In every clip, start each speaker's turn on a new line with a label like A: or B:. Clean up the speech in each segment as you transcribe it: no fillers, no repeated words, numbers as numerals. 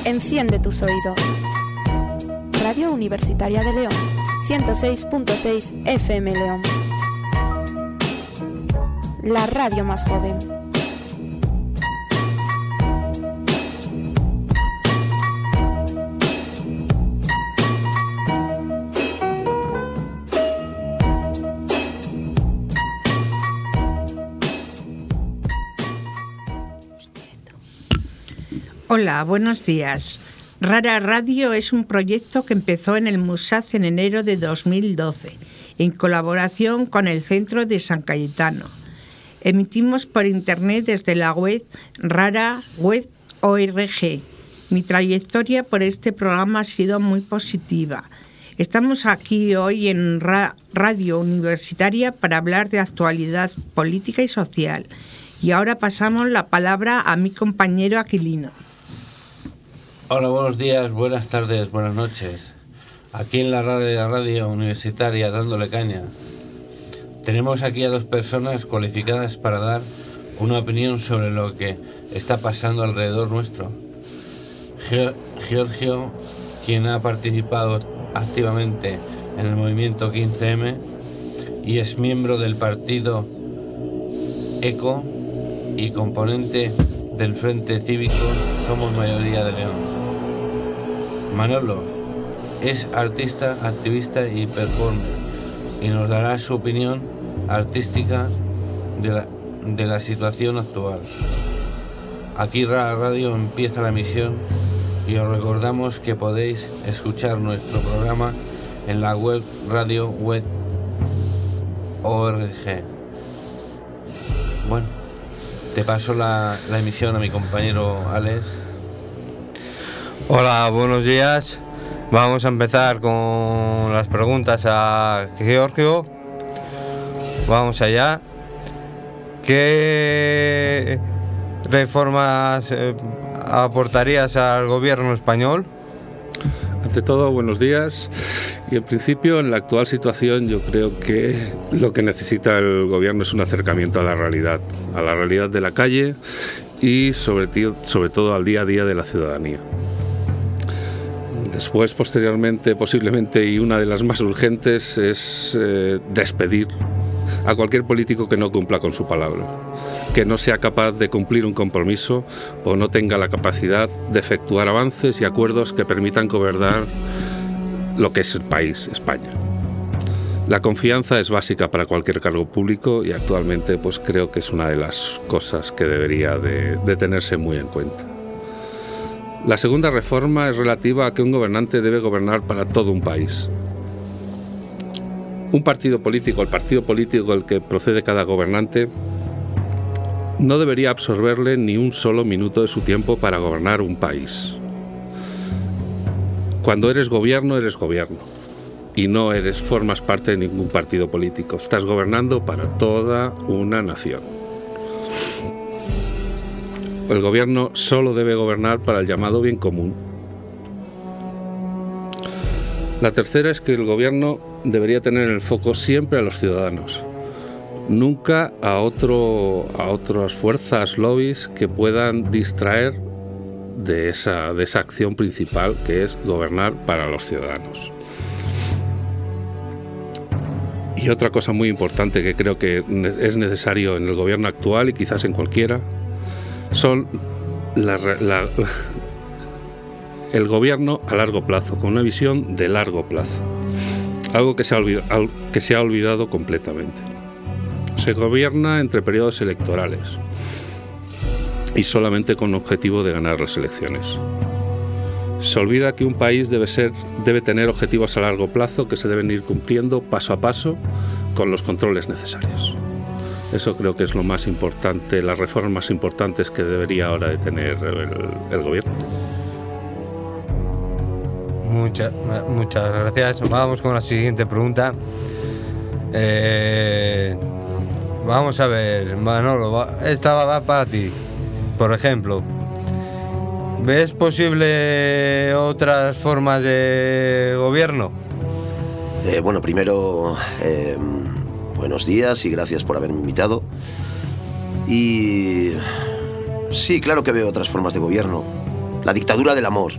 A: Enciende tus oídos. Radio Universitaria de León, 106.6 FM León. La radio más joven.
B: Hola, buenos días. Rara Radio es un proyecto que empezó en el MUSAC en enero de 2012, en colaboración con el Centro de San Cayetano. Emitimos por internet desde la web rara.org. Mi trayectoria por este programa ha sido muy positiva. Estamos aquí hoy en Radio Universitaria para hablar de actualidad política y social. Y ahora pasamos la palabra a mi compañero Aquilino.
C: Hola, buenos días, buenas tardes, buenas noches. Aquí en la radio universitaria dándole caña. Tenemos aquí a dos personas cualificadas para dar una opinión sobre lo que está pasando alrededor nuestro. Giorgio, quien ha participado activamente en el movimiento 15M y es miembro del partido ECO y componente del Frente Cívico Somos Mayoría de León. Manolo es artista, activista y performer y nos dará su opinión artística de la situación actual. Aquí Radio empieza la emisión y os recordamos que podéis escuchar nuestro programa en la web radio.org. Bueno, te paso la emisión a mi compañero Alex.
D: Hola, buenos días. Vamos a empezar con las preguntas a Giorgio. Vamos allá. ¿Qué reformas aportarías al gobierno español?
E: Ante todo, buenos días. Y en principio, en la actual situación, yo creo que lo que necesita el gobierno es un acercamiento a la realidad de la calle y sobre todo al día a día de la ciudadanía. Después, posteriormente, posiblemente, y una de las más urgentes, es despedir a cualquier político que no cumpla con su palabra, que no sea capaz de cumplir un compromiso o no tenga la capacidad de efectuar avances y acuerdos que permitan gobernar lo que es el país, España. La confianza es básica para cualquier cargo público y actualmente pues creo que es una de las cosas que debería de tenerse muy en cuenta. La segunda reforma es relativa a que un gobernante debe gobernar para todo un país. Un partido político, el partido político del que procede cada gobernante, no debería absorberle ni un solo minuto de su tiempo para gobernar un país. Cuando eres gobierno y no formas parte de ningún partido político. Estás gobernando para toda una nación. El gobierno solo debe gobernar para el llamado bien común. La tercera es que el gobierno debería tener en el foco siempre a los ciudadanos, nunca a otras fuerzas, lobbies que puedan distraer de esa acción principal que es gobernar para los ciudadanos. Y otra cosa muy importante que creo que es necesario en el gobierno actual y quizás en cualquiera son el gobierno a largo plazo, con una visión de largo plazo, algo que se ha olvidado completamente. Se gobierna entre periodos electorales y solamente con objetivo de ganar las elecciones. Se olvida que un país debe tener objetivos a largo plazo que se deben ir cumpliendo paso a paso con los controles necesarios. Eso creo que es lo más importante, las reformas más importantes que debería ahora de tener el gobierno.
D: Muchas gracias. Vamos con la siguiente pregunta. Vamos a ver, Manolo, esta va para ti. Por ejemplo, ¿ves posible otras formas de gobierno?
F: Bueno, primero, buenos días y gracias por haberme invitado. Y sí, claro que veo otras formas de gobierno. La dictadura del amor.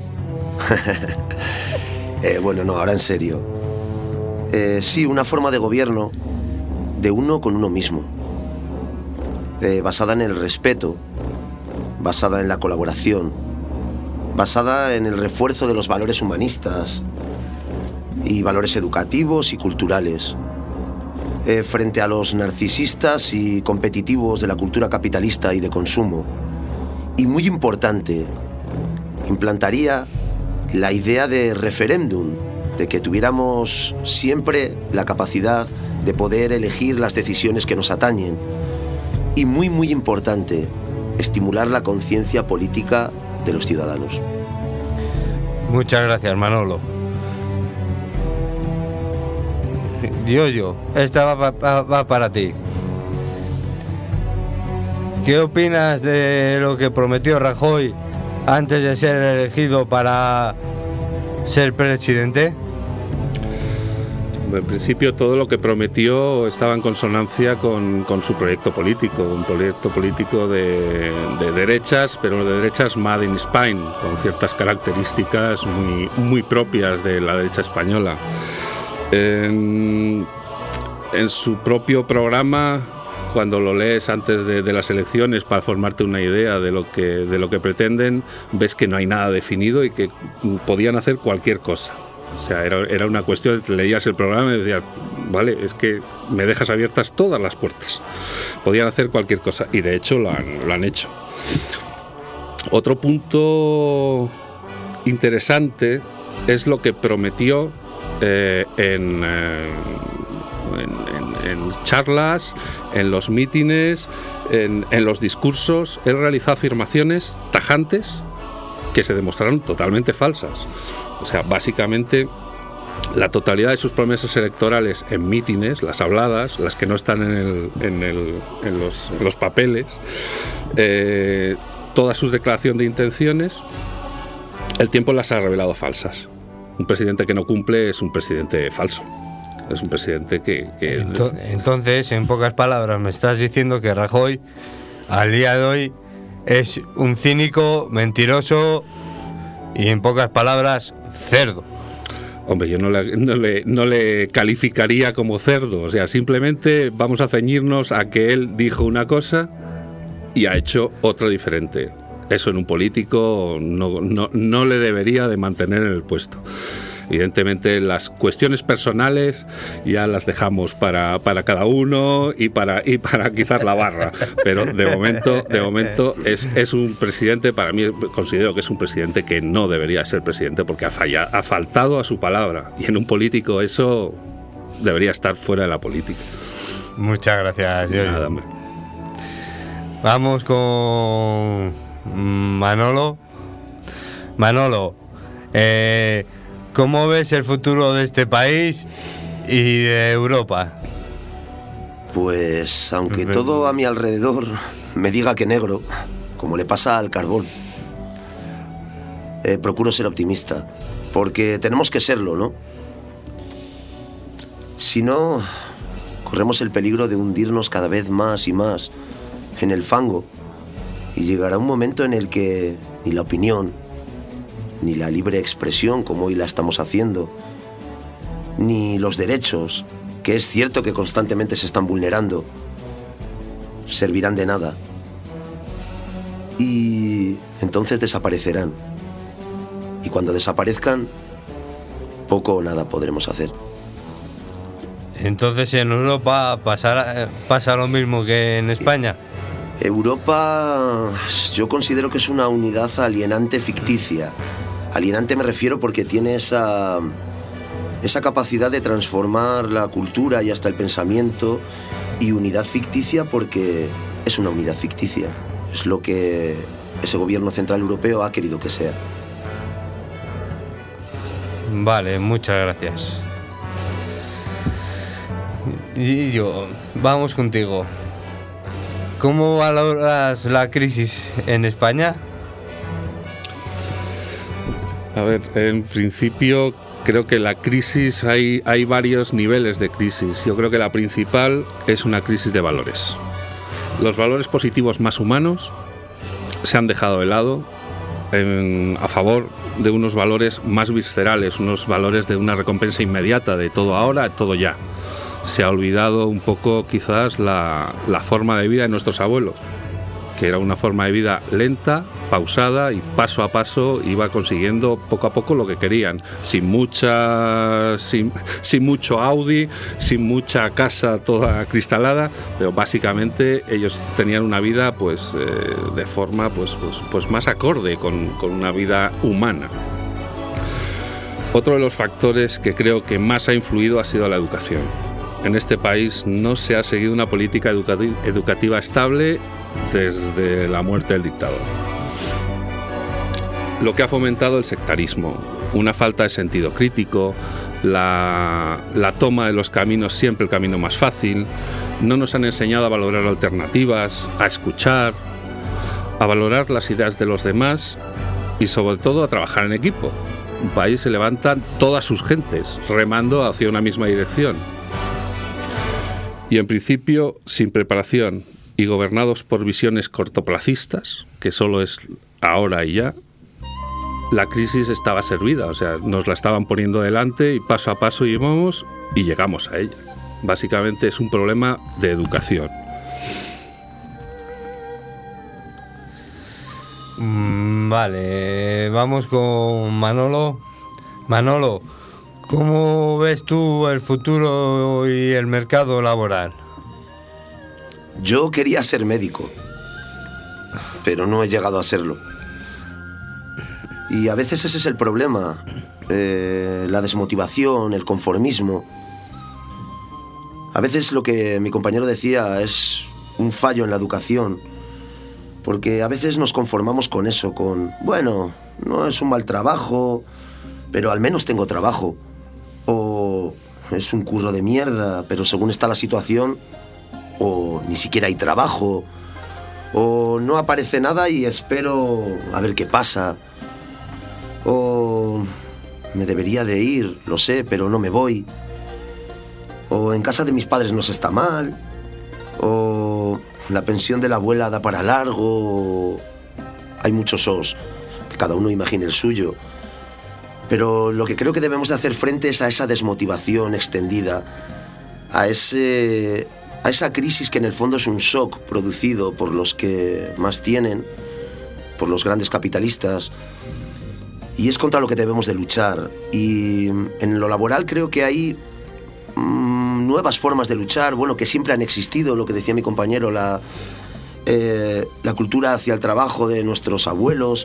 F: Bueno, no, ahora en serio. Sí, una forma de gobierno de uno con uno mismo. Basada en el respeto, basada en la colaboración, basada en el refuerzo de los valores humanistas y valores educativos y culturales. Frente a los narcisistas y competitivos de la cultura capitalista y de consumo. Y muy importante, implantaría la idea de referéndum, de que tuviéramos siempre la capacidad de poder elegir las decisiones que nos atañen. Y muy, muy importante, estimular la conciencia política de los ciudadanos.
D: Muchas gracias, Manolo. Yoyo, esta va para ti. ¿Qué opinas de lo que prometió Rajoy antes de ser elegido para ser presidente?
E: En principio todo lo que prometió estaba en consonancia con su proyecto político, un proyecto político de derechas, pero de derechas made in Spain, con ciertas características muy propias de la derecha española. En su propio programa, cuando lo lees antes de las elecciones para formarte una idea de lo que pretenden, ves que no hay nada definido y que podían hacer cualquier cosa. O sea, era una cuestión, leías el programa y decías, vale, es que me dejas abiertas todas las puertas. Podían hacer cualquier cosa y de hecho lo han hecho. Otro punto interesante es lo que prometió en charlas, en los mítines, en los discursos. Él realizó afirmaciones tajantes que se demostraron totalmente falsas. O sea, básicamente la totalidad de sus promesas electorales en mítines, las habladas, las que no están en los papeles, toda su declaración de intenciones, el tiempo las ha revelado falsas. Un presidente que no cumple es un presidente falso. Es un presidente que...
D: Entonces, en pocas palabras, me estás diciendo que Rajoy, al día de hoy, es un cínico, mentiroso y, en pocas palabras, cerdo.
E: Hombre, yo no le calificaría como cerdo. O sea, simplemente vamos a ceñirnos a que él dijo una cosa y ha hecho otra diferente. Eso en un político no le debería de mantener en el puesto. Evidentemente las cuestiones personales ya las dejamos para cada uno y para quizás la barra, pero de momento es un presidente, para mí considero que es un presidente que no debería ser presidente porque ha faltado a su palabra, y en un político eso debería estar fuera de la política. Muchas gracias,
D: Nada, vamos con Manolo. ¿Cómo ves el futuro de este país y de Europa?
F: Pues aunque todo a mi alrededor me diga que negro, como le pasa al carbón, procuro ser optimista, porque tenemos que serlo, ¿no? Si no, corremos el peligro de hundirnos cada vez más y más en el fango, y llegará un momento en el que ni la opinión, ni la libre expresión, como hoy la estamos haciendo, ni los derechos, que es cierto que constantemente se están vulnerando, servirán de nada. Y entonces desaparecerán. Y cuando desaparezcan, poco o nada podremos hacer.
D: Entonces en Europa pasa lo mismo que en España.
F: Europa, yo considero que es una unidad alienante ficticia. Alienante me refiero porque tiene esa capacidad de transformar la cultura y hasta el pensamiento, y unidad ficticia porque es una unidad ficticia. Es lo que ese gobierno central europeo ha querido que sea.
D: Vale, muchas gracias. Y yo, vamos contigo. ¿Cómo valoras la crisis en España?
E: A ver, en principio creo que la crisis, hay varios niveles de crisis. Yo creo que la principal es una crisis de valores. Los valores positivos más humanos se han dejado de lado a favor de unos valores más viscerales, unos valores de una recompensa inmediata, de todo ahora, todo ya. Se ha olvidado un poco quizás la forma de vida de nuestros abuelos, que era una forma de vida lenta, pausada, y paso a paso iba consiguiendo poco a poco lo que querían, sin mucho Audi, sin mucha casa toda cristalada, pero básicamente ellos tenían una vida pues de forma pues más acorde con una vida humana. Otro de los factores que creo que más ha influido ha sido la educación. En este país no se ha seguido una política educativa estable desde la muerte del dictador. Lo que ha fomentado el sectarismo, una falta de sentido crítico, la toma de los caminos, siempre el camino más fácil. No nos han enseñado a valorar alternativas, a escuchar, a valorar las ideas de los demás y sobre todo a trabajar en equipo. Un país se levantan todas sus gentes remando hacia una misma dirección. Y en principio, sin preparación y gobernados por visiones cortoplacistas, que solo es ahora y ya, la crisis estaba servida, o sea, nos la estaban poniendo delante y paso a paso íbamos y llegamos a ella. Básicamente es un problema de educación.
D: Vale, vamos con Manolo. Manolo, ¿cómo ves tú el futuro y el mercado laboral?
F: Yo quería ser médico, pero no he llegado a serlo. Y a veces ese es el problema, la desmotivación, el conformismo. A veces lo que mi compañero decía es un fallo en la educación, porque a veces nos conformamos con eso, bueno, no es un mal trabajo, pero al menos tengo trabajo. O es un curro de mierda, pero según está la situación, o ni siquiera hay trabajo, o no aparece nada y espero a ver qué pasa. O me debería de ir, lo sé, pero no me voy. O en casa de mis padres no se está mal. O la pensión de la abuela da para largo. Hay muchos os, que cada uno imagine el suyo. Pero lo que creo que debemos de hacer frente es a esa desmotivación extendida, a esa crisis que en el fondo es un shock producido por los que más tienen, por los grandes capitalistas. Y es contra lo que debemos de luchar. Y en lo laboral creo que hay nuevas formas de luchar, bueno, que siempre han existido, lo que decía mi compañero, la cultura hacia el trabajo de nuestros abuelos,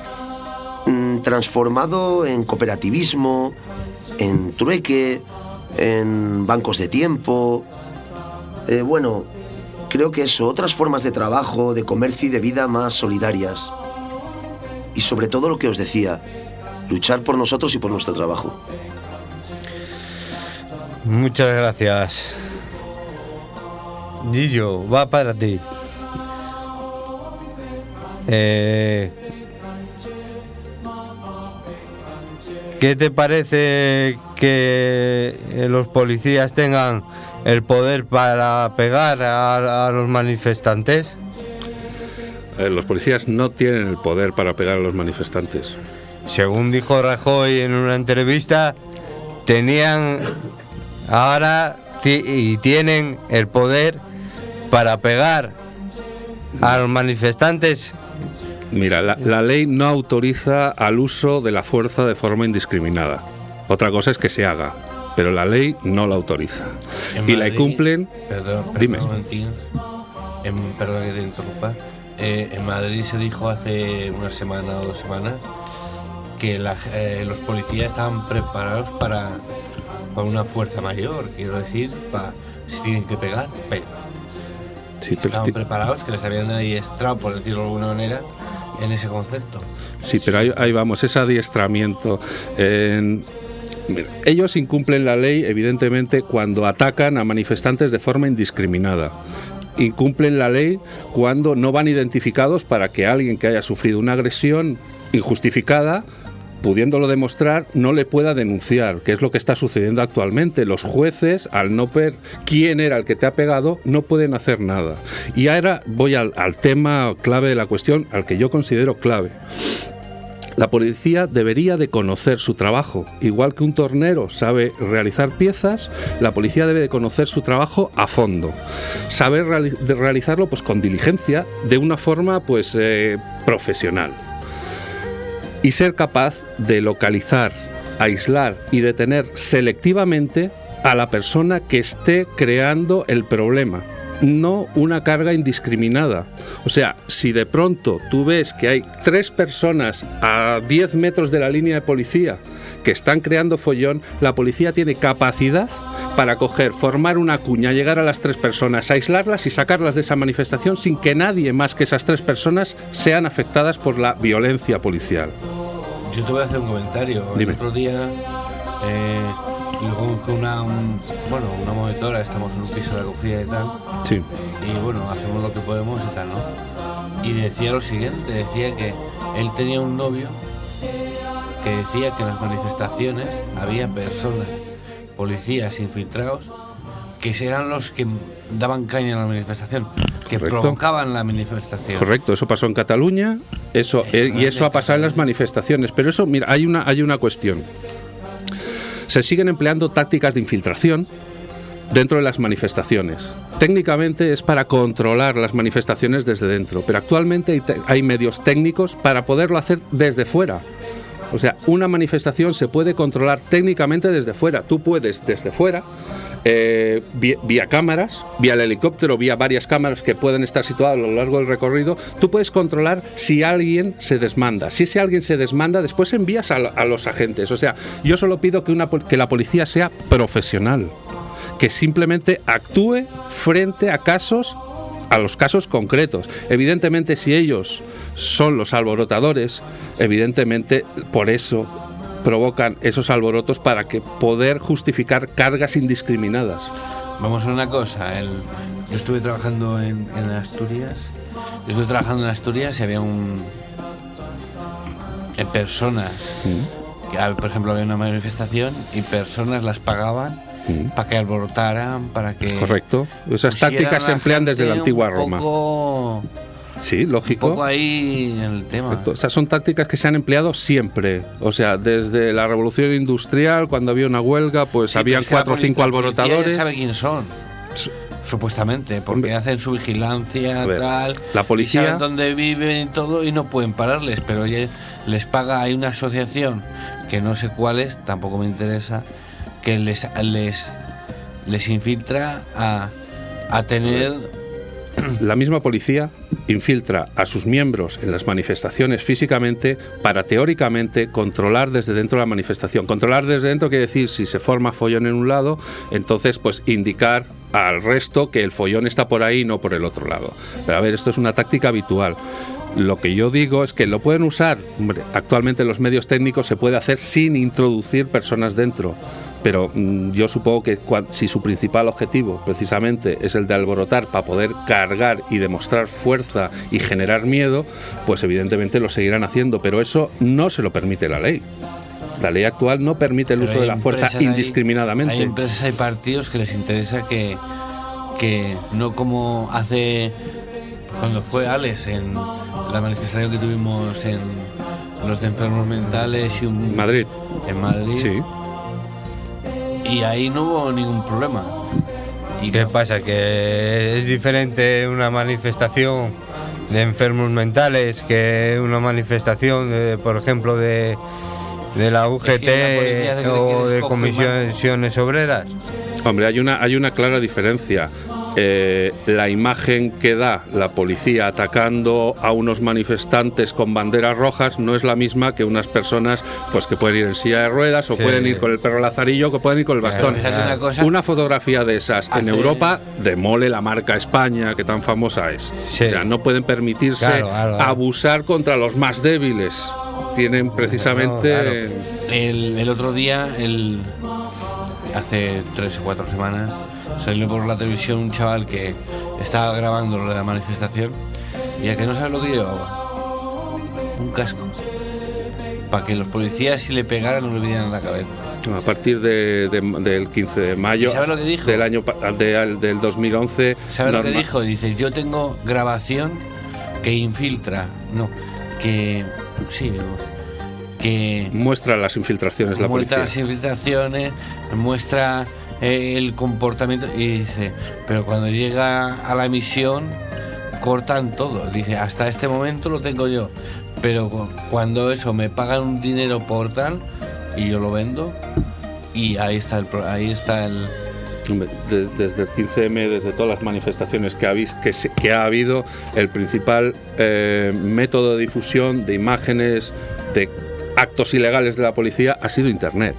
F: transformado en cooperativismo, en trueque, en bancos de tiempo. Bueno, creo que eso, otras formas de trabajo, de comercio y de vida más solidarias. Y sobre todo lo que os decía, luchar por nosotros y por nuestro trabajo.
D: Muchas gracias. Gillo, va para ti. ¿Qué te parece que los policías tengan el poder para pegar a los manifestantes?
E: Los policías no tienen el poder para pegar a los manifestantes.
D: Según dijo Rajoy en una entrevista, tenían ahora y tienen el poder para pegar a los manifestantes.
E: Mira, la ley no autoriza al uso de la fuerza de forma indiscriminada. Otra cosa es que se haga, pero la ley no la autoriza. Y la cumplen.
C: Perdón,
E: dime.
C: Perdón que te interrumpa. En Madrid se dijo hace una semana o 2 semanas que los policías estaban preparados para una fuerza mayor, quiero decir, si tienen que pegar, pegan. Sí, estaban preparados, que les habían adiestrado, por decirlo de alguna manera, en ese concepto.
E: Sí, pero ahí vamos, ese adiestramiento. Mira, ellos incumplen la ley, evidentemente, cuando atacan a manifestantes de forma indiscriminada. Incumplen la ley cuando no van identificados para que alguien que haya sufrido una agresión injustificada, pudiéndolo demostrar, no le pueda denunciar, que es lo que está sucediendo actualmente. Los jueces, al no ver quién era el que te ha pegado, no pueden hacer nada. Y ahora voy al tema clave de la cuestión, al que yo considero clave. La policía debería de conocer su trabajo. Igual que un tornero sabe realizar piezas, la policía debe de conocer su trabajo a fondo. Saber realizarlo pues con diligencia, de una forma pues profesional. Y ser capaz de localizar, aislar y detener selectivamente a la persona que esté creando el problema. No una carga indiscriminada. O sea, si de pronto tú ves que hay 3 personas a 10 metros de la línea de policía que están creando follón, la policía tiene capacidad para coger, formar una cuña, llegar a las 3 personas, aislarlas y sacarlas de esa manifestación sin que nadie más que esas 3 personas sean afectadas por la violencia policial.
C: Yo te voy a hacer un comentario.
E: Dime.
C: El otro día con una monitora, estamos en un piso de acogida y tal.
E: Sí.
C: Y bueno, hacemos lo que podemos y tal, ¿no? Y decía lo siguiente, decía que él tenía un novio que decía que en las manifestaciones había personas, policías infiltrados, que eran los que daban caña en la manifestación, que
E: Correcto.
C: Provocaban la manifestación.
E: Correcto, eso pasó en Cataluña, y eso ha pasado en las manifestaciones. Pero eso, mira, hay una cuestión. Se siguen empleando tácticas de infiltración dentro de las manifestaciones. Técnicamente es para controlar las manifestaciones desde dentro, pero actualmente hay medios técnicos para poderlo hacer desde fuera. O sea, una manifestación se puede controlar técnicamente desde fuera. Tú puedes desde fuera, vía cámaras, vía el helicóptero, vía varias cámaras que pueden estar situadas a lo largo del recorrido, tú puedes controlar si alguien se desmanda. Si ese alguien se desmanda, después envías a los agentes. O sea, yo solo pido que la policía sea profesional, que simplemente actúe frente a los casos concretos. Evidentemente, si ellos son los alborotadores, evidentemente por eso provocan esos alborotos, para que poder justificar cargas indiscriminadas.
C: Vamos a una cosa, yo estuve trabajando en Asturias. Y había personas, que, por ejemplo, había una manifestación y personas las pagaban para que alborotaran, para que...
E: Correcto. Esas tácticas se emplean desde la antigua Roma. Sí, lógico.
C: Un poco ahí en el tema.
E: Correcto. Estas son tácticas que se han empleado siempre. O sea, desde la Revolución Industrial, cuando había una huelga, pues sí, habían 4 o 5 alborotadores.
C: ¿Sabe quién son? Supuestamente, porque hacen su vigilancia, tal.
E: La policía.
C: Saben dónde viven y todo, y no pueden pararles, pero les paga. Hay una asociación que no sé cuál es, tampoco me interesa, que les infiltra a tener.
E: La misma policía infiltra a sus miembros en las manifestaciones físicamente para, teóricamente, controlar desde dentro la manifestación. Controlar desde dentro quiere decir, si se forma follón en un lado, entonces pues indicar al resto que el follón está por ahí y no por el otro lado. Pero a ver, esto es una táctica habitual. Lo que yo digo es que lo pueden usar. Hombre, actualmente en los medios técnicos se puede hacer sin introducir personas dentro. Pero yo supongo que si su principal objetivo precisamente es el de alborotar para poder cargar y demostrar fuerza y generar miedo, pues evidentemente lo seguirán haciendo, pero eso no se lo permite la ley. La ley actual no permite el uso de la fuerza indiscriminadamente.
C: Hay empresas, hay partidos que les interesa que no como hace cuando fue Alex en la manifestación que tuvimos en los de enfermos mentales y
E: Madrid.
C: En Madrid.
E: Sí.
C: Y ahí no hubo ningún problema.
D: ¿Y qué pasa? ¿Que es diferente una manifestación de enfermos mentales que una manifestación, por ejemplo, de la UGT o de comisiones obreras?
E: Hombre, hay una clara diferencia. La imagen que da la policía atacando a unos manifestantes con banderas rojas no es la misma que unas personas pues que pueden ir en silla de ruedas o pueden ir con el perro lazarillo o que pueden ir con el bastón. Una fotografía de esas en Europa demole la marca España, que tan famosa es. Sí. O sea, no pueden permitirse abusar contra los más débiles. Tienen precisamente...
C: El otro día, hace 3 o 4 semanas, salió por la televisión un chaval que estaba grabando lo de la manifestación y a que no sabe lo que llevaba. Un casco. Para que los policías, si le pegaran, no le dieran la cabeza.
E: A partir del 15 de mayo
C: ¿sabe lo que dijo?
E: Del 2011.
C: ¿Sabe lo que dijo? Dice, yo tengo grabación que infiltra. No, que... Sí, que
E: muestra las infiltraciones la policía.
C: Muestra las infiltraciones, muestra el comportamiento y dice, pero cuando llega a la misión cortan todo. Dice, hasta este momento lo tengo yo, pero cuando eso me pagan un dinero por tal y yo lo vendo, y ahí está el
E: Desde el 15M, desde todas las manifestaciones que ha habido, el principal método de difusión de imágenes, de actos ilegales de la policía ha sido Internet.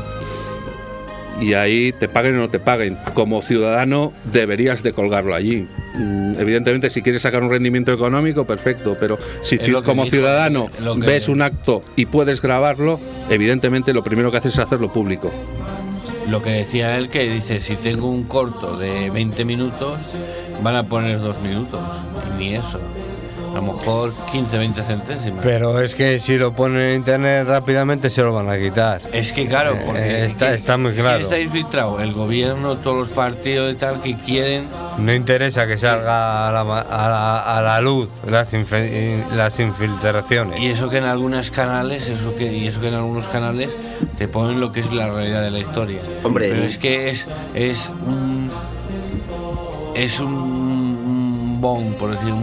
E: Y ahí, te paguen o no te paguen, como ciudadano deberías de colgarlo allí. Evidentemente, si quieres sacar un rendimiento económico, perfecto, pero si como ciudadano ves un acto y puedes grabarlo, evidentemente lo primero que haces es hacerlo público.
C: Lo que decía él, que dice, si tengo un corto de 20 minutos, van a poner 2 minutos, y ni eso. A lo mejor 15, 20 centésimas.
D: Pero es que si lo ponen en internet rápidamente se lo van a quitar.
C: Es que claro, porque
D: está muy claro.
C: ¿Quién está infiltrado? El gobierno, todos los partidos y tal que quieren.
D: No interesa que salga a la luz las infiltraciones.
C: Y eso que en algunos canales, en algunos canales te ponen lo que es la realidad de la historia.
F: Hombre,
C: pero es que es un bon, por decir,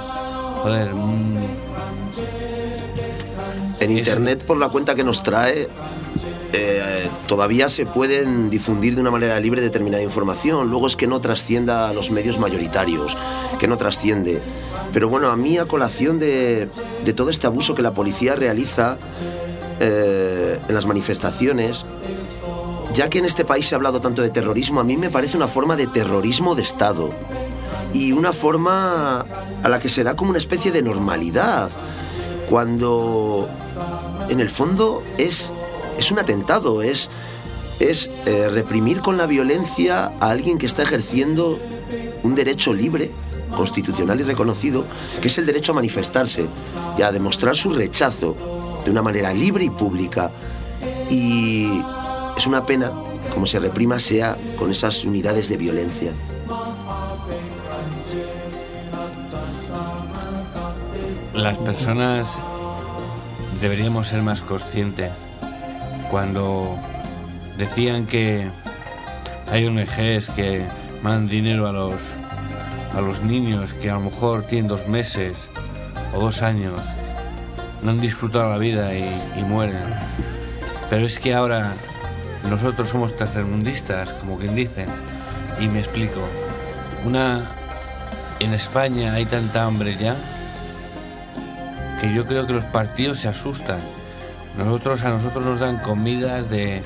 F: en internet, por la cuenta que nos trae, todavía se pueden difundir de una manera libre determinada información. Luego es que no trascienda a los medios mayoritarios, que no trasciende. Pero bueno, a mí, a colación de todo este abuso que la policía realiza en las manifestaciones, ya que en este país se ha hablado tanto de terrorismo, a mí me parece una forma de terrorismo de Estado. Y una forma a la que se da como una especie de normalidad, cuando en el fondo es un atentado, es reprimir con la violencia a alguien que está ejerciendo un derecho libre, constitucional y reconocido, que es el derecho a manifestarse y a demostrar su rechazo de una manera libre y pública. Y es una pena que como se reprima sea con esas unidades de violencia.
C: Las personas deberíamos ser más conscientes. Cuando decían que hay ONGs que mandan dinero a los niños que a lo mejor tienen 2 meses o 2 años, no han disfrutado la vida y mueren. Pero es que ahora nosotros somos tercermundistas, como quien dice, y me explico. En España hay tanta hambre ya que yo creo que los partidos se asustan. A nosotros nos dan comidas de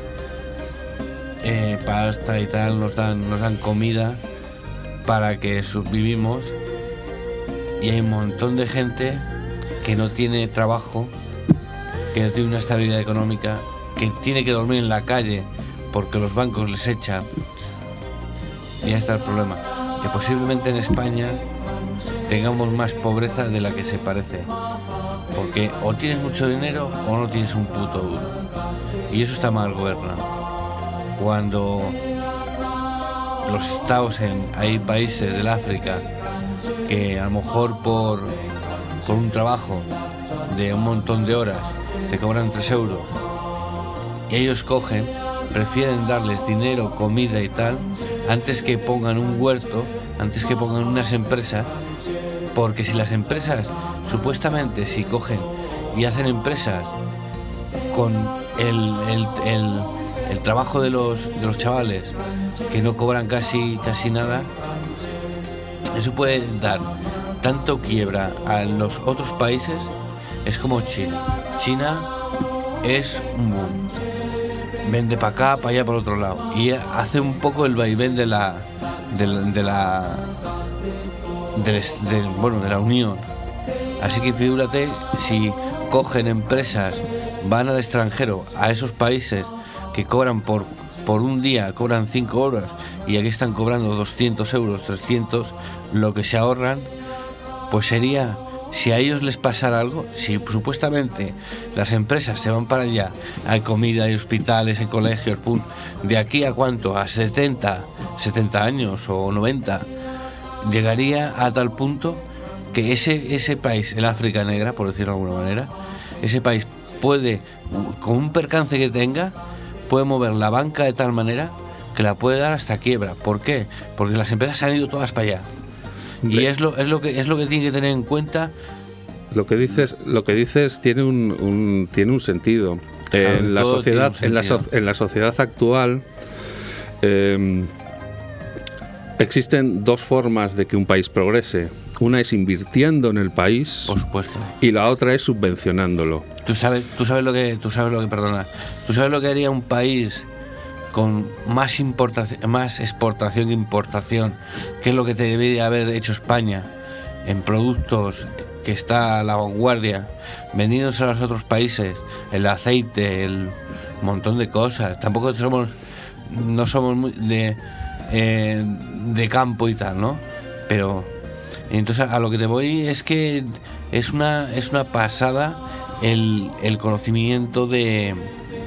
C: pasta y tal, nos dan comida para que subvivimos, y hay un montón de gente que no tiene trabajo, que no tiene una estabilidad económica, que tiene que dormir en la calle porque los bancos les echan. Y ahí está el problema, que posiblemente en España tengamos más pobreza de la que se parece. Porque o tienes mucho dinero o no tienes un puto duro. Y eso está mal gobernado. Cuando los estados hay países del África que a lo mejor por un trabajo de un montón de horas te cobran 3 euros, y ellos prefieren darles dinero, comida y tal, antes que pongan un huerto, antes que pongan unas empresas. Porque si las empresas, supuestamente, si cogen y hacen empresas con el trabajo de los chavales, que no cobran casi nada, eso puede dar tanto quiebra a los otros países. Es como China. China es un boom. Vende para acá, para allá, por otro lado. Y hace un poco el vaivén de la Unión. Así que figúrate, si cogen empresas, van al extranjero, a esos países que cobran por un día, cobran 5 horas, y aquí están cobrando 200 euros, 300, lo que se ahorran, pues sería, si a ellos les pasara algo, si supuestamente las empresas se van para allá, hay comida, hay hospitales, hay colegios, de aquí a cuánto, a 70 años o 90, llegaría a tal punto que ese país, el África negra, por decirlo de alguna manera, ese país puede, con un percance que tenga, puede mover la banca de tal manera que la puede dar hasta quiebra. ¿Por qué? Porque las empresas se han ido todas para allá. Y es lo que tiene que tener en cuenta.
E: Lo que dices tiene un sentido. En la sociedad actual existen dos formas de que un país progrese. Una es invirtiendo en el país,
C: por supuesto,
E: y la otra es subvencionándolo.
C: Tú sabes lo que haría un país con más exportación que importación, que es lo que debería haber hecho España en productos que está a la vanguardia, vendiéndose a los otros países, el aceite, el montón de cosas. Tampoco no somos muy de campo y tal, ¿no? Pero entonces a lo que te voy es que es una pasada el conocimiento de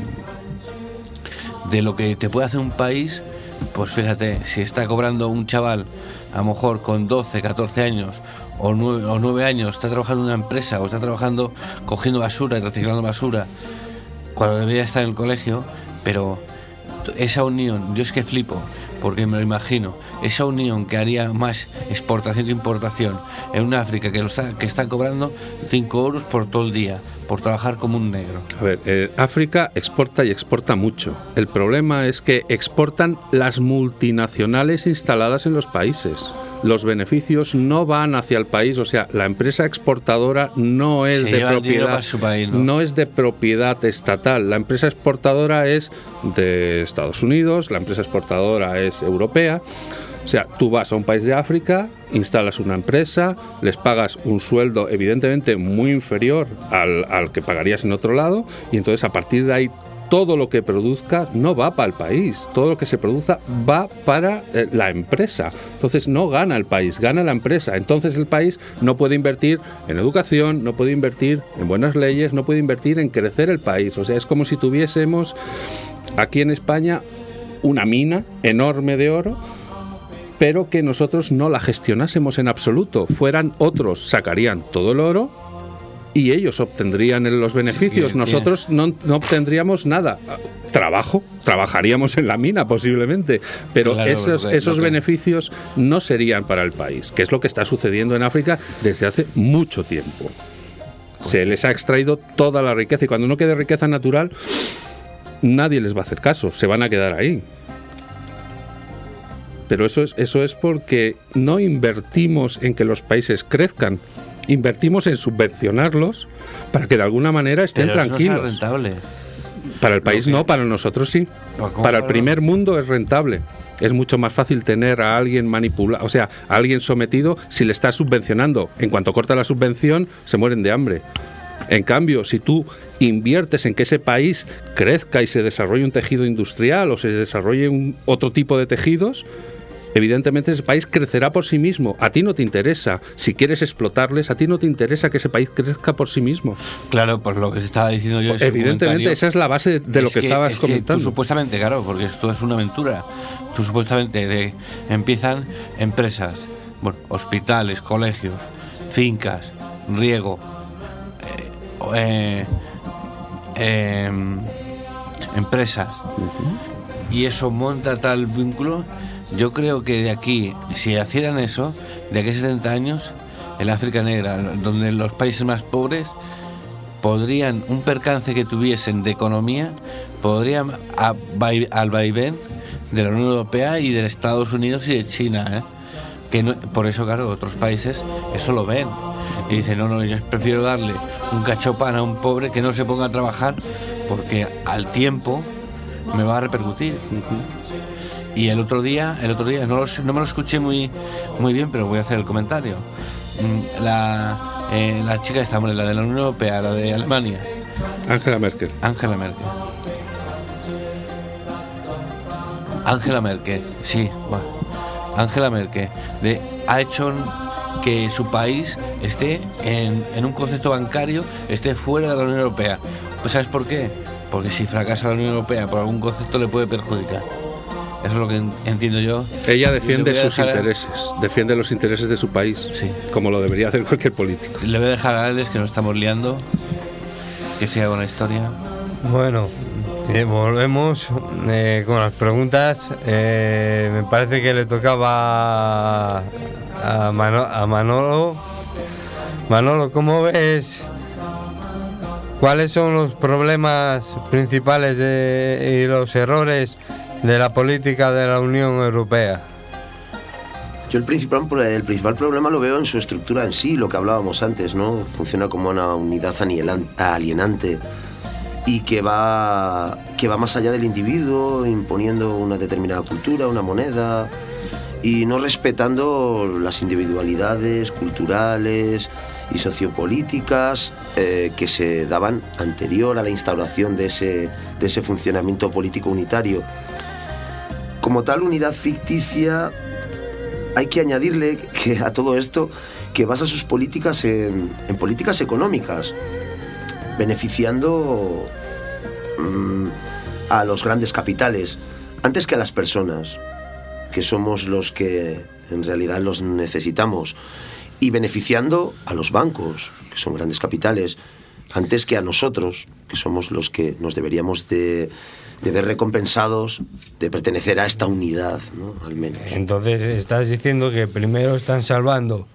C: lo que te puede hacer un país. Pues fíjate, si está cobrando un chaval a lo mejor con 12, 14 años o 9 años, está trabajando en una empresa o está trabajando cogiendo basura y reciclando basura cuando debería estar en el colegio, pero esa unión, yo es que flipo, porque me lo imagino, esa unión que haría más exportación que importación en una África que está cobrando 5 euros por todo el día, por trabajar como un negro.
E: A ver, África exporta y exporta mucho. El problema es que exportan las multinacionales instaladas en los países. Los beneficios no van hacia el país, o sea, la empresa exportadora no es de propiedad, país, ¿no? Es de propiedad estatal. La empresa exportadora es de Estados Unidos, la empresa exportadora es europea. O sea, tú vas a un país de África, instalas una empresa, les pagas un sueldo evidentemente muy inferior al que pagarías en otro lado, y entonces a partir de ahí todo lo que produzca no va para el país, todo lo que se produzca va para la empresa. Entonces no gana el país, gana la empresa. Entonces el país no puede invertir en educación, no puede invertir en buenas leyes, no puede invertir en crecer el país. O sea, es como si tuviésemos aquí en España una mina enorme de oro, pero que nosotros no la gestionásemos en absoluto. Fueran otros, sacarían todo el oro y ellos obtendrían los beneficios. Nosotros no obtendríamos nada. Trabajaríamos en la mina posiblemente, pero claro, esos beneficios no serían para el país, que es lo que está sucediendo en África desde hace mucho tiempo. Se les ha extraído toda la riqueza, y cuando no quede riqueza natural, nadie les va a hacer caso, se van a quedar ahí. Pero eso es porque no invertimos en que los países crezcan, invertimos en subvencionarlos para que de alguna manera estén tranquilos.
C: No es rentable.
E: Para el país no, para nosotros sí. Para el primer mundo es rentable. Es mucho más fácil tener a alguien manipulado, o sea, a alguien sometido si le estás subvencionando. En cuanto corta la subvención, se mueren de hambre. En cambio, si tú inviertes en que ese país crezca y se desarrolle un tejido industrial o se desarrolle otro tipo de tejidos, evidentemente ese país crecerá por sí mismo. A ti no te interesa. Si quieres explotarles, a ti no te interesa que ese país crezca por sí mismo.
C: Claro, por lo que estaba diciendo yo.
E: Evidentemente, esa es la base de lo que estabas comentando.
C: Tú, supuestamente, claro, porque esto es una aventura. Tú supuestamente empiezan empresas, bueno, hospitales, colegios, fincas, riego, empresas, y eso monta tal vínculo. Yo creo que de aquí, si hicieran eso, de aquí a 70 años, el África negra, donde los países más pobres podrían, un percance que tuviesen de economía, podrían al vaivén de la Unión Europea y de Estados Unidos y de China, que no, por eso, claro, otros países eso lo ven y dicen, no, yo prefiero darle un cachopán a un pobre que no se ponga a trabajar, porque al tiempo me va a repercutir. Y el otro día no me lo escuché muy bien, pero voy a hacer el comentario. La chica esta, la de la Unión Europea, la de Alemania,
E: Angela Merkel,
C: sí, bueno, Angela Merkel ha hecho que su país esté en un concepto bancario, esté fuera de la Unión Europea. Pues ¿sabes por qué? Porque si fracasa la Unión Europea por algún concepto le puede perjudicar. Eso es lo que entiendo yo.
E: Ella defiende sus intereses, defiende los intereses de su país,
C: sí,
E: como lo debería hacer cualquier político.
C: Le voy a dejar a Alex, que nos estamos liando. que siga con la historia.
D: Bueno, volvemos con las preguntas. Me parece que le tocaba a Manolo. Manolo, ¿cómo ves? ¿Cuáles son los problemas principales y los errores de la política de la Unión Europea?
F: Yo el principal problema lo veo en su estructura en sí, lo que hablábamos antes, ¿no? Funciona como una unidad alienante y que va más allá del individuo, imponiendo una determinada cultura, una moneda, y no respetando las individualidades culturales y sociopolíticas que se daban anterior a la instauración de ese funcionamiento político unitario. Como tal unidad ficticia, hay que añadirle que a todo esto que basa sus políticas en políticas económicas, beneficiando a los grandes capitales antes que a las personas, que somos los que en realidad los necesitamos, y beneficiando a los bancos, que son grandes capitales, antes que a nosotros, que somos los que nos deberíamos de ver recompensados de pertenecer a esta unidad, ¿no? Al menos.
D: Entonces estás diciendo que primero están salvando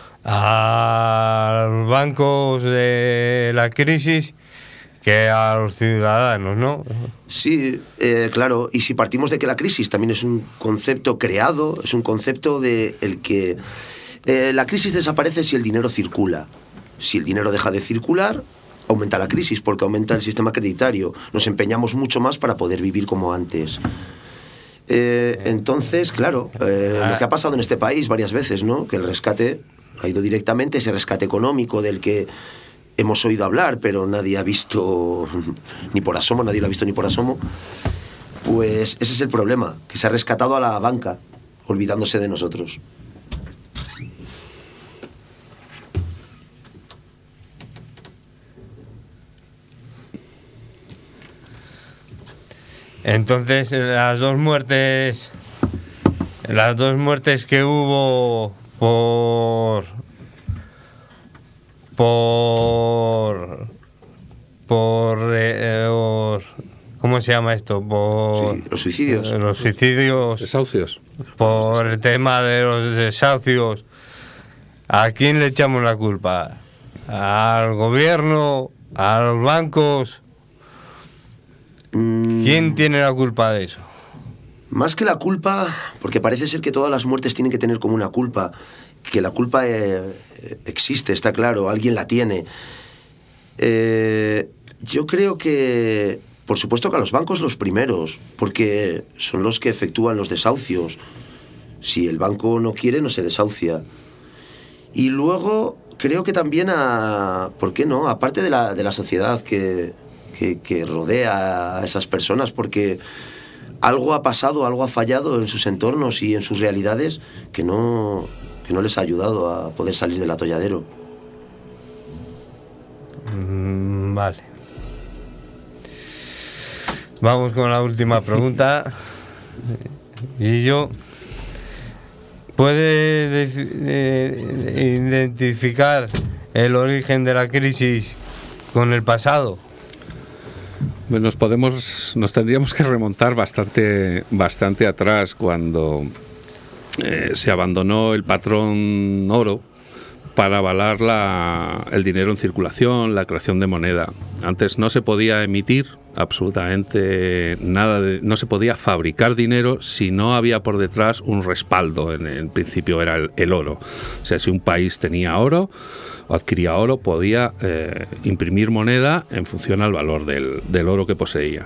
D: a los bancos de la crisis que a los ciudadanos, ¿no?
F: Sí, claro, y si partimos de que la crisis también es un concepto creado, es un concepto de el que la crisis desaparece si el dinero circula. Si el dinero deja de circular, aumenta la crisis porque aumenta el sistema creditario. Nos empeñamos mucho más para poder vivir como antes. Entonces, claro, lo que ha pasado en este país varias veces, ¿no? Que el rescate ha ido directamente, ese rescate económico del que hemos oído hablar, pero nadie ha visto ni por asomo, nadie lo ha visto ni por asomo. Pues ese es el problema, que se ha rescatado a la banca, olvidándose de nosotros.
D: Entonces, las dos muertes que hubo por ¿cómo se llama esto? Por
F: los suicidios.
D: Los suicidios.
E: Desahucios.
D: Por el tema de los desahucios. ¿A quién le echamos la culpa? ¿Al gobierno? ¿A los bancos? ¿Quién tiene la culpa de eso?
F: Más que la culpa, porque parece ser que todas las muertes tienen que tener como una culpa, que la culpa existe, está claro, alguien la tiene. Yo creo que, por supuesto que a los bancos los primeros, porque son los que efectúan los desahucios. Si el banco no quiere, no se desahucia. Y luego creo que también ¿por qué no? Aparte de la sociedad que rodea a esas personas, porque algo ha pasado, algo ha fallado en sus entornos y en sus realidades que no les ha ayudado a poder salir del atolladero.
D: Vale. Vamos con la última pregunta. Guillo, ¿puede identificar el origen de la crisis con el pasado?
E: Nos tendríamos que remontar bastante atrás, cuando se abandonó el patrón oro para avalar el dinero en circulación, la creación de moneda. Antes no se podía emitir absolutamente nada, no se podía fabricar dinero si no había por detrás un respaldo. En principio era el oro. O sea, si un país tenía oro o adquiría oro, podía imprimir moneda en función al valor del oro que poseía.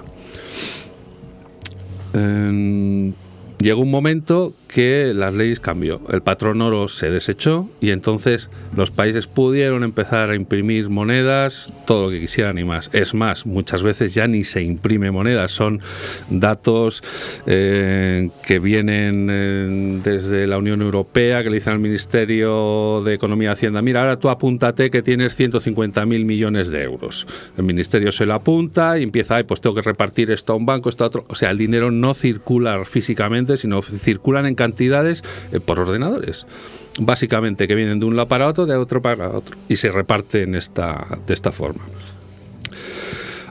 E: Llegó un momento que las leyes cambió, el patrón oro se desechó y entonces los países pudieron empezar a imprimir monedas, todo lo que quisieran y más. Es más, muchas veces ya ni se imprime monedas, son datos que vienen desde la Unión Europea, que le dicen al Ministerio de Economía y Hacienda: mira, ahora tú apúntate que tienes 150.000 millones de euros. El Ministerio se lo apunta y empieza: pues tengo que repartir esto a un banco, esto a otro. O sea, el dinero no circula físicamente, sino circulan en cantidades por ordenadores, básicamente, que vienen de un lado para otro, de otro para otro, y se reparten de esta forma.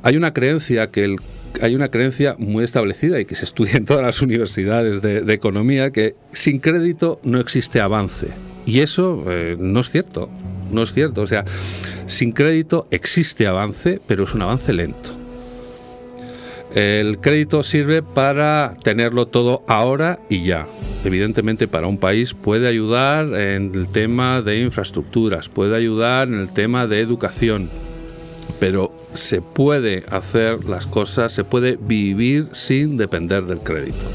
E: Hay una creencia muy establecida y que se estudia en todas las universidades de economía, que sin crédito no existe avance. Y eso no es cierto. No es cierto. O sea, sin crédito existe avance, pero es un avance lento. El crédito sirve para tenerlo todo ahora y ya. Evidentemente, para un país puede ayudar en el tema de infraestructuras, puede ayudar en el tema de educación, pero se puede hacer las cosas, se puede vivir sin depender del crédito.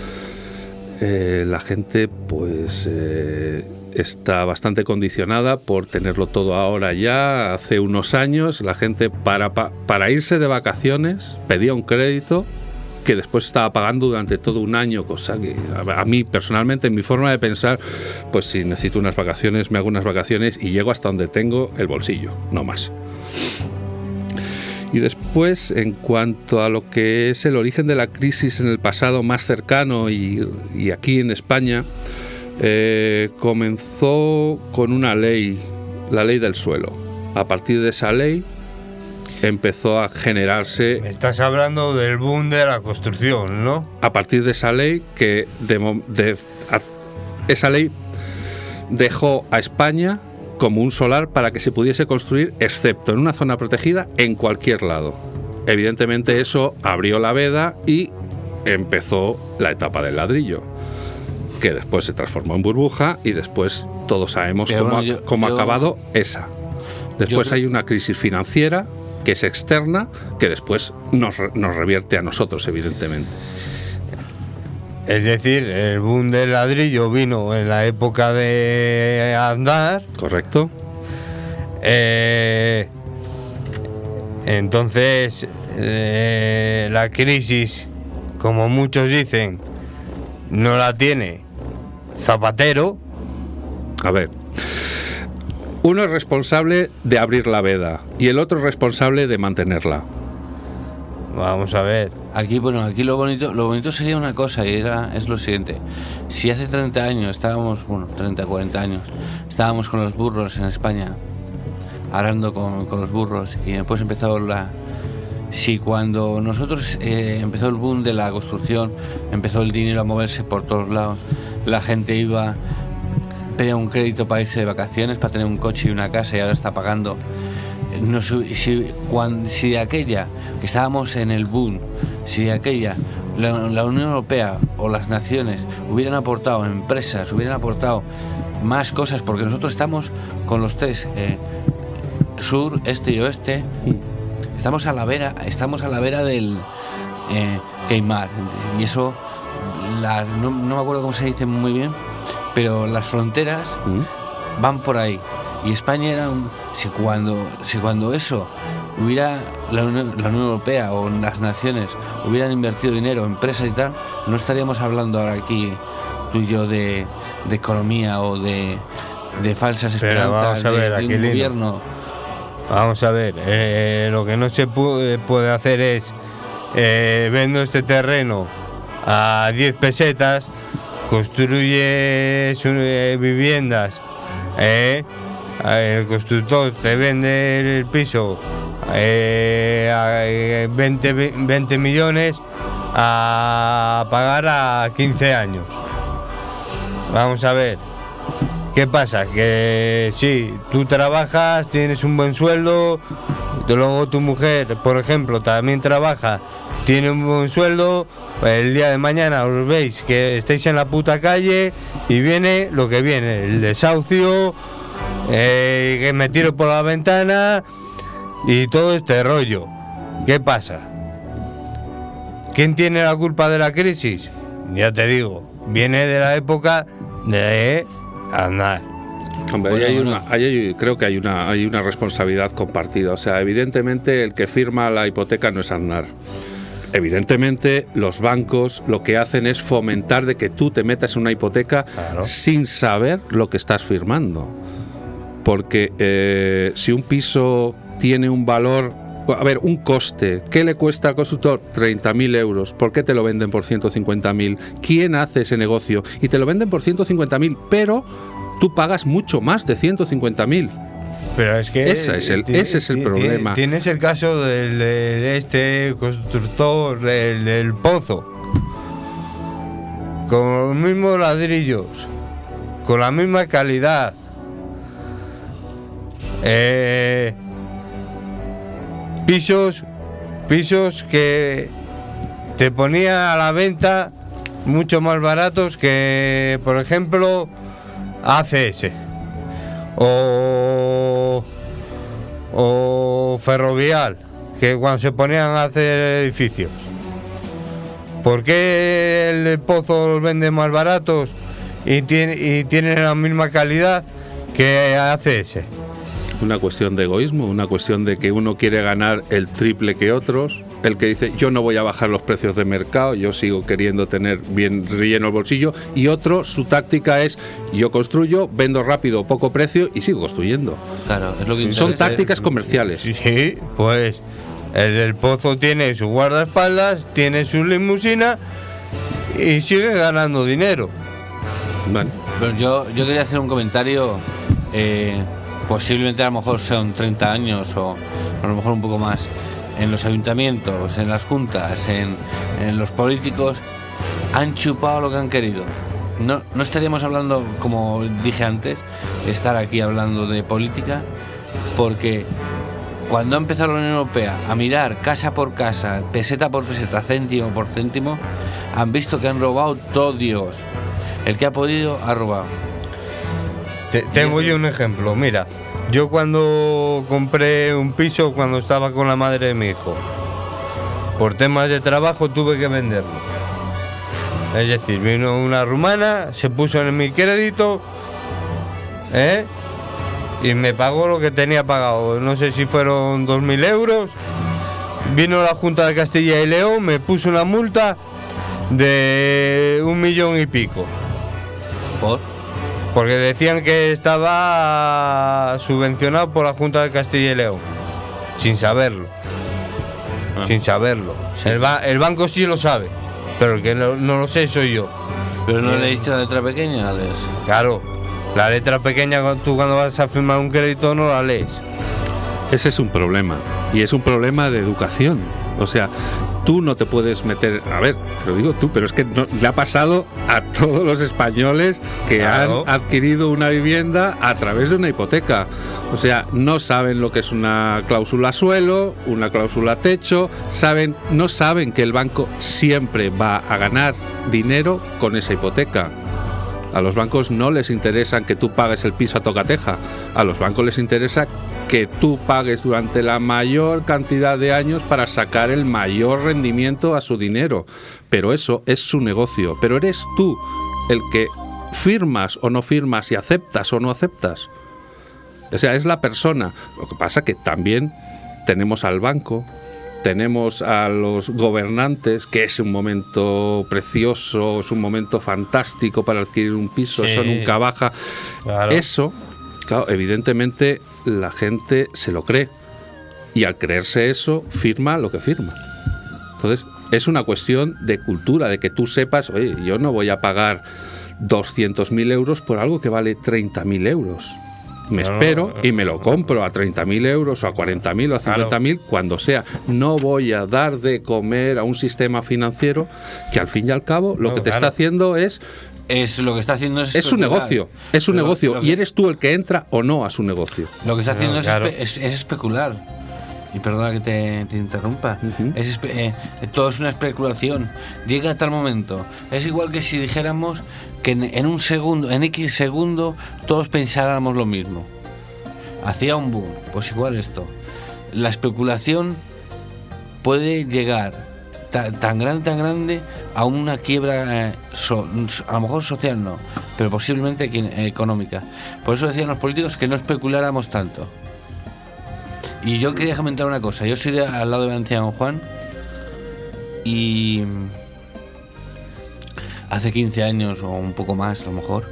E: La gente, pues, está bastante condicionada por tenerlo todo ahora ya. Hace unos años la gente para irse de vacaciones pedía un crédito que después estaba pagando durante todo un año, cosa que a mí personalmente, en mi forma de pensar, pues si necesito unas vacaciones, me hago unas vacaciones y llego hasta donde tengo el bolsillo, no más. Y después, en cuanto a lo que es el origen de la crisis en el pasado más cercano y aquí en España, comenzó con una ley, la ley del suelo. A partir de esa ley empezó a generarse...
D: Me estás hablando del boom de la construcción, ¿no?
E: A partir de esa ley, esa ley dejó a España como un solar para que se pudiese construir, excepto en una zona protegida, en cualquier lado. Evidentemente eso abrió la veda y empezó la etapa del ladrillo, que después se transformó en burbuja y después todos sabemos cómo ha acabado esa. Después hay una crisis financiera que es externa, que después nos revierte a nosotros, evidentemente.
D: Es decir, el boom del ladrillo vino en la época de Aznar.
E: Correcto.
D: Entonces, la crisis, como muchos dicen, no la tiene Zapatero.
E: A ver, uno es responsable de abrir la veda y el otro es responsable de mantenerla.
D: Vamos a ver.
C: Aquí lo bonito sería una cosa, y es lo siguiente. Si hace 30 años 40 años, estábamos con los burros en España, arando con los burros, y después empezó si cuando nosotros empezó el boom de la construcción, empezó el dinero a moverse por todos lados, la gente pedía un crédito para irse de vacaciones, para tener un coche y una casa, y ahora está pagando. Si de aquella que estábamos en el boom, si de aquella la Unión Europea o las naciones hubieran aportado empresas, hubieran aportado más cosas, porque nosotros estamos con los tres, sur, este y oeste, estamos a la vera del Queimar, y eso no me acuerdo cómo se dice muy bien, pero las fronteras van por ahí. Y España era si cuando eso hubiera la Unión Europea o las naciones hubieran invertido dinero, empresas y tal, no estaríamos hablando ahora aquí tú y yo de economía o de falsas esperanzas de un gobierno.
D: Vamos a ver, lo que no se puede hacer es vendo este terreno a 10 pesetas, construyes viviendas, el constructor te vende el piso a 20 millones a pagar a 15 años. Vamos a ver, ¿qué pasa? Que sí, tú trabajas, tienes un buen sueldo, luego tu mujer, por ejemplo, también trabaja, tiene un buen sueldo, el día de mañana os veis que estáis en la puta calle y viene lo que viene, el desahucio, que me tiro por la ventana y todo este rollo. ¿Qué pasa? ¿Quién tiene la culpa de la crisis? Ya te digo, viene de la época de Aznar.
E: Hombre, creo que hay una responsabilidad compartida. O sea, evidentemente el que firma la hipoteca no es Aznar. Evidentemente los bancos lo que hacen es fomentar de que tú te metas en una hipoteca, claro, sin saber lo que estás firmando. Porque si un piso tiene un valor, a ver, un coste, ¿qué le cuesta al constructor? 30.000 euros. ¿Por qué te lo venden por 150.000? ¿Quién hace ese negocio? Y te lo venden por 150.000, pero tú pagas mucho más de 150.000.
D: Pero es que
E: ese es el problema.
D: Tienes el caso del constructor del pozo, con los mismos ladrillos, con la misma calidad. Pisos que te ponía a la venta mucho más baratos que, por ejemplo, ACS o Ferrovial, que cuando se ponían a hacer edificios. ¿Por qué el pozo los vende más baratos y tienen la misma calidad que ACS?
E: Una cuestión de egoísmo, una cuestión de que uno quiere ganar el triple que otros. El que dice, yo no voy a bajar los precios de mercado, yo sigo queriendo tener bien relleno el bolsillo. Y otro, su táctica es, yo construyo, vendo rápido, poco precio y sigo construyendo.
C: Claro, es lo que
E: son tácticas comerciales.
D: Sí, pues el del pozo tiene su guardaespaldas, tiene su limusina y sigue ganando dinero.
E: Bueno.
C: Pero yo quería hacer un comentario, posiblemente a lo mejor sean 30 años o a lo mejor un poco más. En los ayuntamientos, en las juntas, en los políticos, han chupado lo que han querido. No estaríamos hablando, como dije antes, estar aquí hablando de política, porque cuando ha empezado la Unión Europea a mirar casa por casa, peseta por peseta, céntimo por céntimo, han visto que han robado todo Dios. El que ha podido ha robado.
D: Tengo yo un ejemplo, mira. Yo cuando compré un piso, cuando estaba con la madre de mi hijo, por temas de trabajo tuve que venderlo. Es decir, vino una rumana, se puso en mi crédito, y me pagó lo que tenía pagado. No sé si fueron 2.000 euros. Vino la Junta de Castilla y León, me puso una multa de 1 millón y pico.
C: ¿Por?
D: Porque decían que estaba subvencionado por la Junta de Castilla y León, sin saberlo. Sin saberlo. Sí. El banco sí lo sabe, pero el que no lo sé soy yo.
C: ¿Pero no leíste la letra pequeña, Alex?
D: Claro, la letra pequeña tú cuando vas a firmar un crédito no la lees.
E: Ese es un problema, y es un problema de educación. O sea, tú no te puedes meter... A ver, te lo digo tú, pero es que le ha pasado a todos los españoles que
D: claro.
E: Han adquirido una vivienda a través de una hipoteca. O sea, no saben lo que es una cláusula suelo, una cláusula techo, no saben que el banco siempre va a ganar dinero con esa hipoteca. A los bancos no les interesa que tú pagues el piso a tocateja. A los bancos les interesa que tú pagues durante la mayor cantidad de años para sacar el mayor rendimiento a su dinero. Pero eso es su negocio. Pero eres tú el que firmas o no firmas y aceptas o no aceptas. O sea, es la persona. Lo que pasa que también tenemos al banco, tenemos a los gobernantes, que es un momento precioso, es un momento fantástico para adquirir un piso, sí. Eso nunca baja. Claro. Eso, claro, evidentemente la gente se lo cree y al creerse eso firma lo que firma. Entonces es una cuestión de cultura, de que tú sepas, oye, yo no voy a pagar 200.000 euros por algo que vale 30.000 euros. Me espero y me lo compro a 30.000 euros o a 40.000 o a 50.000 cuando sea. No voy a dar de comer a un sistema financiero que al fin y al cabo lo que te está haciendo es
C: lo que está haciendo es
E: un negocio, es un negocio y eres tú el que entra o no a su negocio.
C: Lo que está haciendo es especular. Y perdona que te interrumpa. Todo es una especulación. Llega a tal momento. Es igual que si dijéramos que en un segundo, en X segundo, todos pensáramos lo mismo. Hacía un boom. Pues igual esto. La especulación puede llegar tan grande a una quiebra, a lo mejor social no, pero posiblemente económica. Por eso decían los políticos que no especuláramos tanto. Y yo quería comentar una cosa. Yo soy al lado de Valencia, Don Juan, y hace 15 años o un poco más, a lo mejor,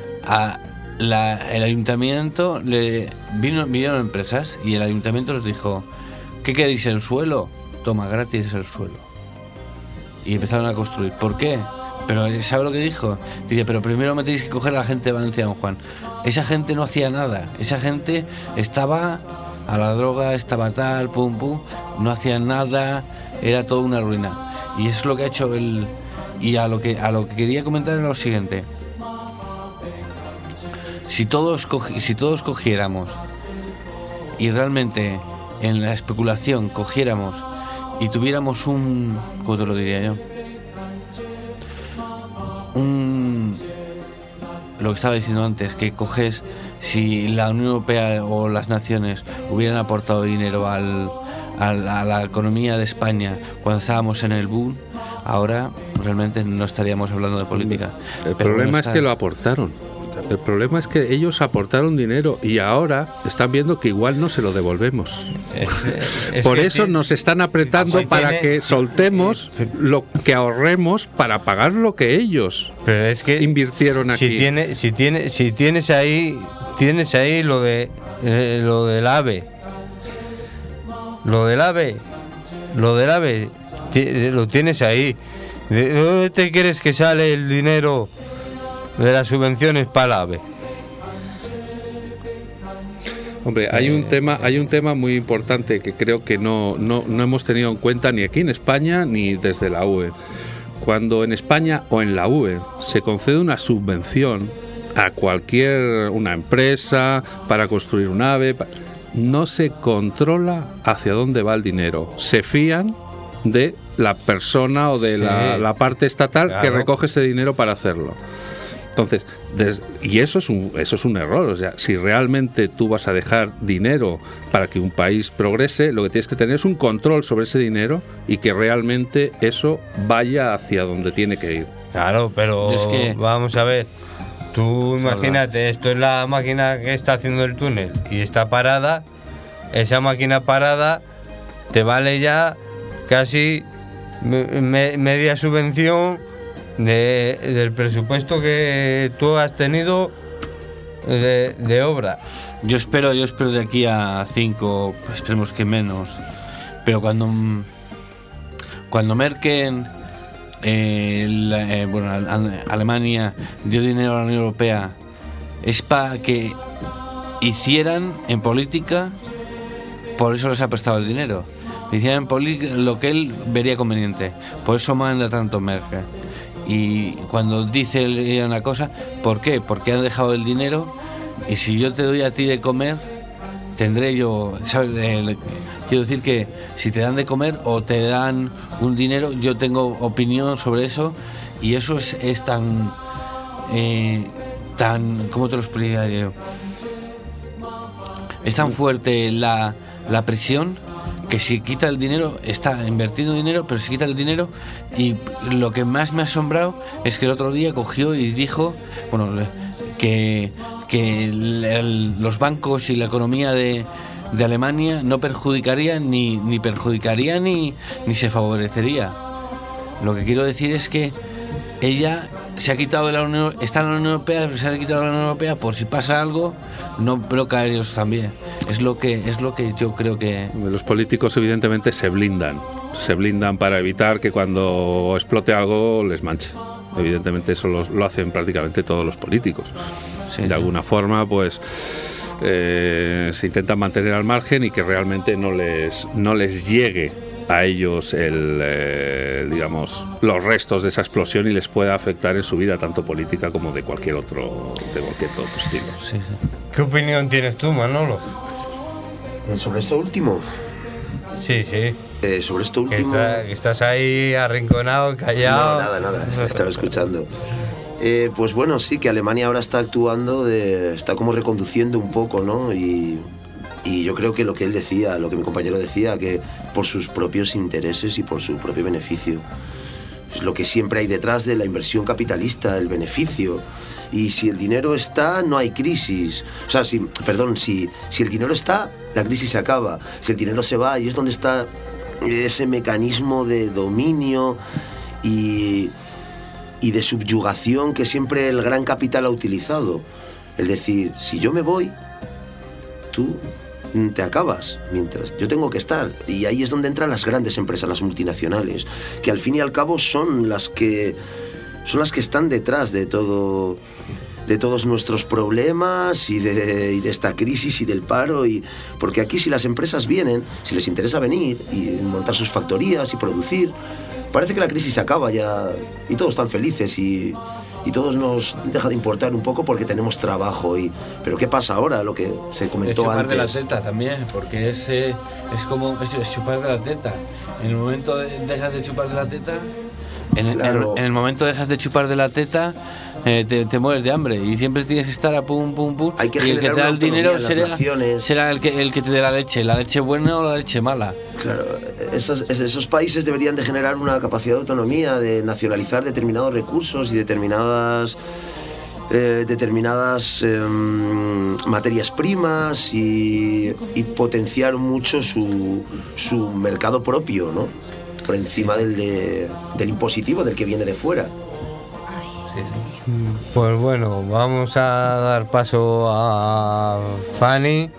C: el ayuntamiento vinieron empresas y el ayuntamiento les dijo: ¿qué queréis, el suelo? Toma, gratis el suelo. Y empezaron a construir. ¿Por qué? Pero ¿sabe lo que dijo? Dice, pero primero me tenéis que coger a la gente de Valencia, don Juan. Esa gente no hacía nada. Esa gente estaba a la droga, estaba tal, pum, pum. No hacían nada. Era todo una ruina. Y eso es lo que ha hecho él. Y a lo que quería comentar era lo siguiente. Si todos cogiéramos y realmente en la especulación cogiéramos y tuviéramos ¿cómo te lo diría yo? Lo que estaba diciendo antes, que coges, si la Unión Europea o las naciones hubieran aportado dinero a la economía de España cuando estábamos en el boom, ahora realmente no estaríamos hablando de política.
E: El problema es que lo aportaron. El problema es que ellos aportaron dinero y ahora están viendo que igual no se lo devolvemos. Por eso nos están apretando para que soltemos lo que ahorremos para pagar lo que ellos invirtieron aquí.
D: Si tienes ahí lo del AVE. Lo del AVE lo tienes ahí. ¿De dónde te crees que sale el dinero de las subvenciones para el AVE?
E: Hombre, hay un tema muy importante que creo que no hemos tenido en cuenta ni aquí en España ni desde la UE. Cuando en España o en la UE se concede una subvención a una empresa para construir un AVE, no se controla hacia dónde va el dinero. Se fían de la persona o de la parte estatal, claro, que recoge ese dinero para hacerlo. Entonces, y eso es un error. O sea, si realmente tú vas a dejar dinero para que un país progrese, lo que tienes que tener es un control sobre ese dinero y que realmente eso vaya hacia donde tiene que ir.
D: Claro, pero vamos a ver. Tú imagínate, esto es la máquina que está haciendo el túnel y está parada. Esa máquina parada te vale ya casi media subvención del presupuesto que tú has tenido de obra.
C: Yo espero de aquí a 5, esperemos que menos, pero cuando Merkel, Alemania dio dinero a la Unión Europea, es para que hicieran en política, por eso les ha prestado el dinero, hicieran en política lo que él vería conveniente, por eso manda tanto Merkel. Y cuando dice una cosa, ¿por qué? Porque han dejado el dinero, y si yo te doy a ti de comer, tendré yo, ¿sabes? Quiero decir que si te dan de comer o te dan un dinero, yo tengo opinión sobre eso, y eso es tan ¿cómo te lo explicaría yo? Es tan fuerte la presión, que si quita el dinero, está invirtiendo dinero, pero si quita el dinero, y lo que más me ha asombrado es que el otro día cogió y dijo, que los bancos y la economía de Alemania no perjudicarían ni perjudicaría ni se favorecería. Lo que quiero decir es que ella se ha quitado de la Unión, está en la Unión Europea, pero se ha quitado de la Unión Europea por si pasa algo, no provoca a ellos también. Es lo que yo creo que...
E: Los políticos evidentemente se blindan para evitar que cuando explote algo les manche. Evidentemente eso lo hacen prácticamente todos los políticos. Sí, de alguna forma, pues se intentan mantener al margen y que realmente no les llegue a ellos los restos de esa explosión y les pueda afectar en su vida, tanto política como de cualquier otro estilo.
C: Sí.
D: ¿Qué opinión tienes tú, Manolo?
F: ¿Sobre esto último?
D: Sí.
F: Sobre esto último...
D: Que estás ahí arrinconado, callado.
F: No, nada, estaba escuchando. Pues bueno, sí, que Alemania ahora está actuando, está como reconduciendo un poco, ¿no? Y yo creo que lo que él decía, lo que mi compañero decía, que por sus propios intereses y por su propio beneficio. Es lo que siempre hay detrás de la inversión capitalista, el beneficio. Y si el dinero está, no hay crisis. O sea, si el dinero está, la crisis se acaba. Si el dinero se va, y es donde está ese mecanismo de dominio y de subyugación que siempre el gran capital ha utilizado. Es decir, si yo me voy, tú te acabas, mientras yo tengo que estar. Y ahí es donde entran las grandes empresas, las multinacionales, que al fin y al cabo son las que son las que están detrás de todo, de todos nuestros problemas y de esta crisis y del paro. Porque aquí, si las empresas vienen, si les interesa venir y montar sus factorías y producir, parece que la crisis se acaba ya y todos están felices y todos nos deja de importar un poco porque tenemos trabajo. Pero ¿qué pasa ahora? Lo que se comentó antes.
C: Es chupar de la teta también, porque es chupar de la teta. En el momento dejas de chupar de la teta, en el momento dejas de chupar de la teta, te mueres de hambre y siempre tienes que estar a pum, pum, pum.
F: Hay que
C: y el que te da el dinero será el que te dé la leche buena o la leche mala.
F: Claro, esos países deberían de generar una capacidad de autonomía, de nacionalizar determinados recursos y determinadas materias primas y potenciar mucho su mercado propio, ¿no? Por encima del impositivo, del que viene de fuera.
D: Pues bueno, vamos a dar paso a Fanny,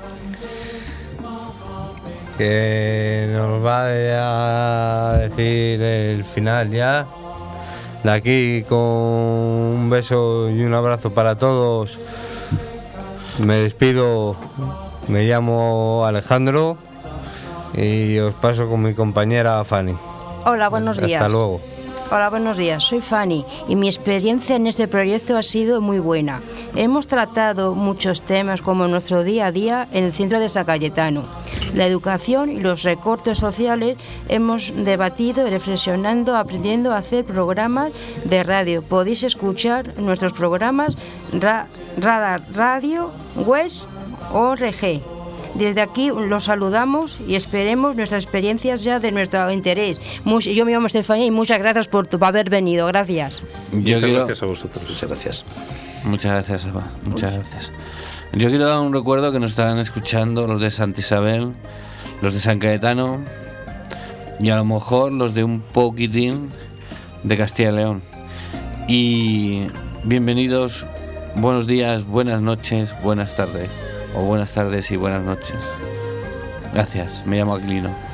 D: que nos va a decir el final ya. De aquí, con un beso y un abrazo para todos, me despido. Me llamo Alejandro y os paso con mi compañera Fanny.
G: Hola, buenos días.
D: Hasta luego.
G: Hola, buenos días. Soy Fanny y mi experiencia en este proyecto ha sido muy buena. Hemos tratado muchos temas como en nuestro día a día en el centro de San Cayetano. La educación y los recortes sociales hemos debatido, reflexionando, aprendiendo a hacer programas de radio. Podéis escuchar nuestros programas Radar Radio West.org. Desde aquí los saludamos y esperemos nuestras experiencias ya de nuestro interés. Yo me llamo Estefanía y muchas gracias por haber venido. Gracias.
E: Gracias a vosotros.
F: Muchas gracias.
C: Muchas gracias, Eva. Muchas gracias. Yo quiero dar un recuerdo que nos estarán escuchando los de Santa Isabel, los de San Cayetano y a lo mejor los de un poquitín de Castilla y León. Y bienvenidos, buenos días, buenas noches, buenas tardes. O buenas tardes y buenas noches. Gracias, me llamo Aquilino.